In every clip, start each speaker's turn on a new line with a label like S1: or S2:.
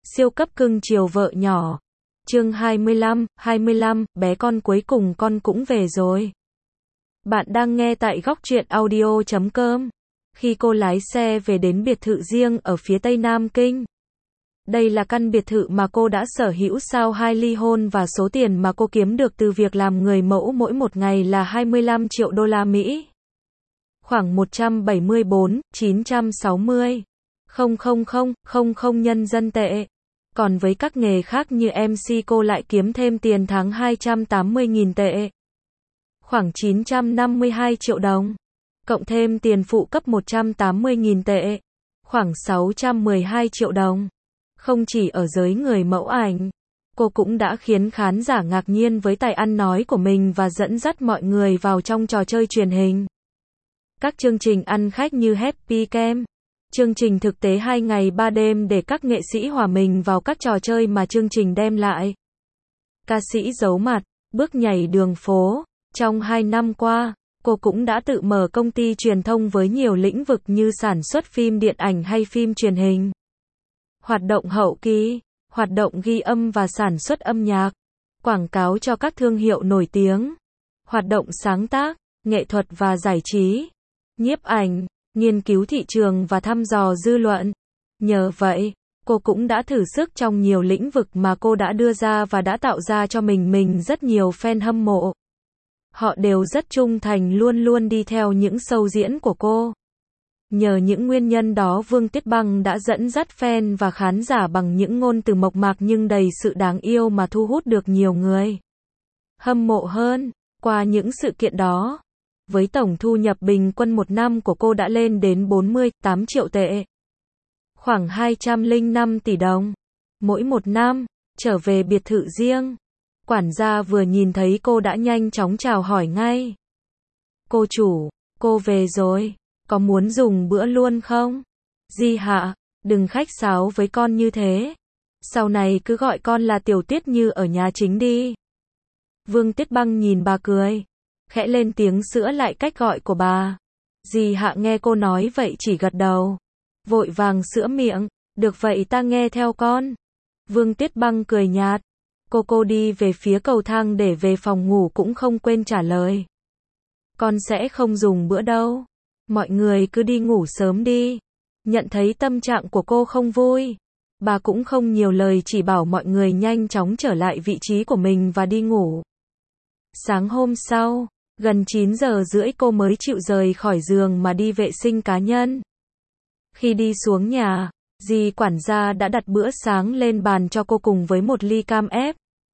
S1: Siêu cấp cưng chiều vợ nhỏ. Chương 25, bé con cuối cùng con cũng về rồi. Bạn đang nghe tại góc truyện audio.com. Khi cô lái xe về đến biệt thự riêng ở phía tây Nam Kinh. Đây là căn biệt thự mà cô đã sở hữu sau 2 ly hôn và số tiền mà cô kiếm được từ việc làm người mẫu mỗi một ngày là 25 triệu đô la Mỹ. Khoảng 174.960.000 nhân dân tệ. Còn với các nghề khác như MC cô lại kiếm thêm tiền tháng 280.000 tệ. Khoảng 952 triệu đồng. Cộng thêm tiền phụ cấp 180.000 tệ. Khoảng 612 triệu đồng. Không chỉ ở giới người mẫu ảnh, cô cũng đã khiến khán giả ngạc nhiên với tài ăn nói của mình và dẫn dắt mọi người vào trong trò chơi truyền hình. Các chương trình ăn khách như Happy Camp, chương trình thực tế 2 ngày 3 đêm để các nghệ sĩ hòa mình vào các trò chơi mà chương trình đem lại. Ca sĩ giấu mặt, bước nhảy đường phố. Trong 2 năm qua, cô cũng đã tự mở công ty truyền thông với nhiều lĩnh vực như sản xuất phim điện ảnh hay phim truyền hình, hoạt động hậu kỳ, hoạt động ghi âm và sản xuất âm nhạc, quảng cáo cho các thương hiệu nổi tiếng, hoạt động sáng tác, nghệ thuật và giải trí, nhiếp ảnh, nghiên cứu thị trường và thăm dò dư luận. Nhờ vậy, cô cũng đã thử sức trong nhiều lĩnh vực mà cô đã đưa ra và đã tạo ra cho mình rất nhiều fan hâm mộ. Họ đều rất trung thành, luôn luôn đi theo những show diễn của cô. Nhờ những nguyên nhân đó, Vương Tuyết Băng đã dẫn dắt fan và khán giả bằng những ngôn từ mộc mạc nhưng đầy sự đáng yêu mà thu hút được nhiều người hâm mộ hơn. Qua những sự kiện đó, với tổng thu nhập bình quân một năm của cô đã lên đến 48 triệu tệ, khoảng 205 tỷ đồng mỗi một năm. Trở về biệt thự riêng, quản gia vừa nhìn thấy cô đã nhanh chóng chào hỏi ngay. Cô chủ, cô về rồi, có muốn dùng bữa luôn không? Di Hạ, đừng khách sáo với con như thế. Sau này cứ gọi con là Tiểu Tuyết như ở nhà chính đi. Vương Tuyết Băng nhìn bà cười, khẽ lên tiếng sửa lại cách gọi của bà. Di Hạ nghe cô nói vậy chỉ gật đầu, vội vàng sửa miệng, được vậy ta nghe theo con. Vương Tuyết Băng cười nhạt. Cô đi về phía cầu thang để về phòng ngủ cũng không quên trả lời. Con sẽ không dùng bữa đâu. Mọi người cứ đi ngủ sớm đi. Nhận thấy tâm trạng của cô không vui, bà cũng không nhiều lời, chỉ bảo mọi người nhanh chóng trở lại vị trí của mình và đi ngủ. Sáng hôm sau, gần 9 giờ rưỡi cô mới chịu rời khỏi giường mà đi vệ sinh cá nhân. Khi đi xuống nhà, dì quản gia đã đặt bữa sáng lên bàn cho cô cùng với một ly cam ép.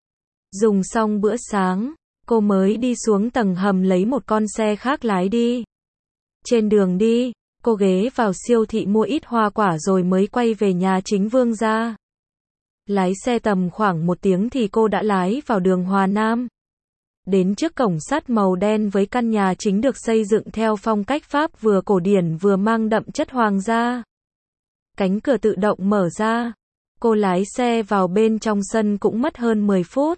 S1: Dùng xong bữa sáng, cô mới đi xuống tầng hầm lấy một con xe khác lái đi. Trên đường đi, cô ghé vào siêu thị mua ít hoa quả rồi mới quay về nhà chính Vương gia. Lái xe tầm khoảng 1 tiếng thì cô đã lái vào đường Hòa Nam. Đến trước cổng sắt màu đen với căn nhà chính được xây dựng theo phong cách Pháp, vừa cổ điển vừa mang đậm chất hoàng gia. Cánh cửa tự động mở ra. Cô lái xe vào bên trong sân cũng mất hơn 10 phút.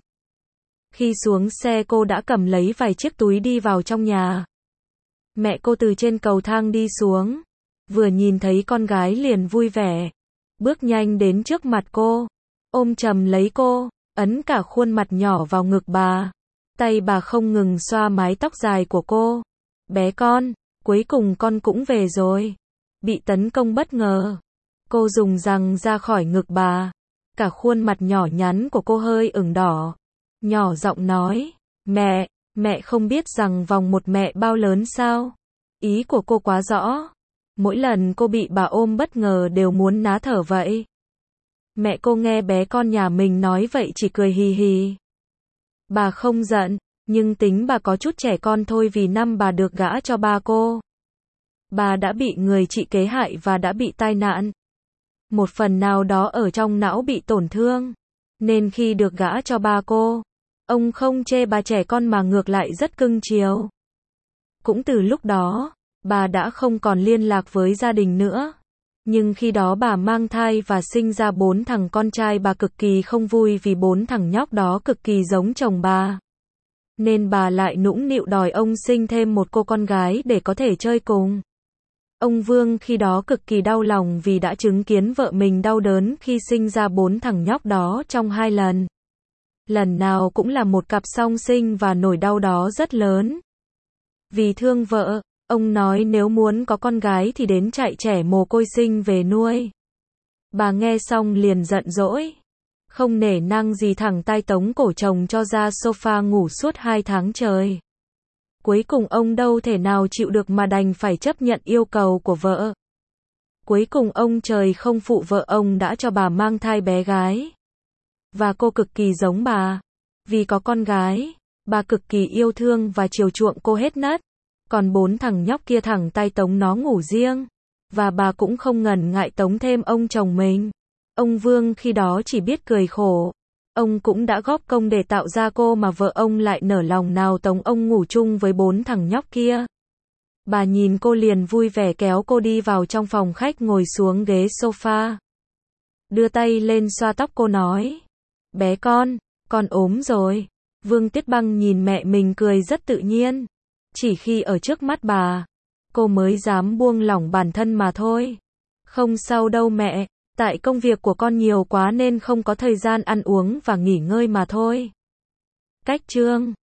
S1: Khi xuống xe cô đã cầm lấy vài chiếc túi đi vào trong nhà. Mẹ cô từ trên cầu thang đi xuống, vừa nhìn thấy con gái liền vui vẻ, bước nhanh đến trước mặt cô, ôm chầm lấy cô, ấn cả khuôn mặt nhỏ vào ngực bà. Tay bà không ngừng xoa mái tóc dài của cô. Bé con, cuối cùng con cũng về rồi. Bị tấn công bất ngờ, cô dùng răng ra khỏi ngực bà. Cả khuôn mặt nhỏ nhắn của cô hơi ửng đỏ, nhỏ giọng nói, mẹ không biết rằng vòng một mẹ bao lớn sao? Ý của cô quá rõ. Mỗi lần cô bị bà ôm bất ngờ đều muốn ná thở vậy. Mẹ cô nghe bé con nhà mình nói vậy chỉ cười hì hì. Bà không giận, nhưng tính bà có chút trẻ con thôi, vì năm bà được gả cho ba cô, bà đã bị người chị kế hại và đã bị tai nạn. Một phần nào đó ở trong não bị tổn thương, nên khi được gả cho ba cô, ông không chê bà trẻ con mà ngược lại rất cưng chiều. Cũng từ lúc đó, bà đã không còn liên lạc với gia đình nữa. Nhưng khi đó bà mang thai và sinh ra 4 thằng con trai, bà cực kỳ không vui vì 4 thằng nhóc đó cực kỳ giống chồng bà. Nên bà lại nũng nịu đòi ông sinh thêm một cô con gái để có thể chơi cùng. Ông Vương khi đó cực kỳ đau lòng vì đã chứng kiến vợ mình đau đớn khi sinh ra 4 thằng nhóc đó trong 2 lần. Lần nào cũng là một cặp song sinh và nỗi đau đó rất lớn. Vì thương vợ, ông nói nếu muốn có con gái thì đến chạy trẻ mồ côi sinh về nuôi. Bà nghe xong liền giận dỗi. Không nể nang gì thẳng tay tống cổ chồng cho ra sofa ngủ suốt 2 tháng trời. Cuối cùng ông đâu thể nào chịu được mà đành phải chấp nhận yêu cầu của vợ. Cuối cùng ông trời không phụ vợ ông đã cho bà mang thai bé gái. Và cô cực kỳ giống bà. Vì có con gái, bà cực kỳ yêu thương và chiều chuộng cô hết nấc. Còn 4 thằng nhóc kia thẳng tay tống nó ngủ riêng. Và bà cũng không ngần ngại tống thêm ông chồng mình. Ông Vương khi đó chỉ biết cười khổ. Ông cũng đã góp công để tạo ra cô mà vợ ông lại nở lòng nào tống ông ngủ chung với 4 thằng nhóc kia. Bà nhìn cô liền vui vẻ kéo cô đi vào trong phòng khách ngồi xuống ghế sofa. Đưa tay lên xoa tóc cô nói. Bé con ốm rồi. Vương Tuyết Băng nhìn mẹ mình cười rất tự nhiên. Chỉ khi ở trước mắt bà, cô mới dám buông lỏng bản thân mà thôi. Không sao đâu mẹ, tại công việc của con nhiều quá nên không có thời gian ăn uống và nghỉ ngơi mà thôi. Cách chương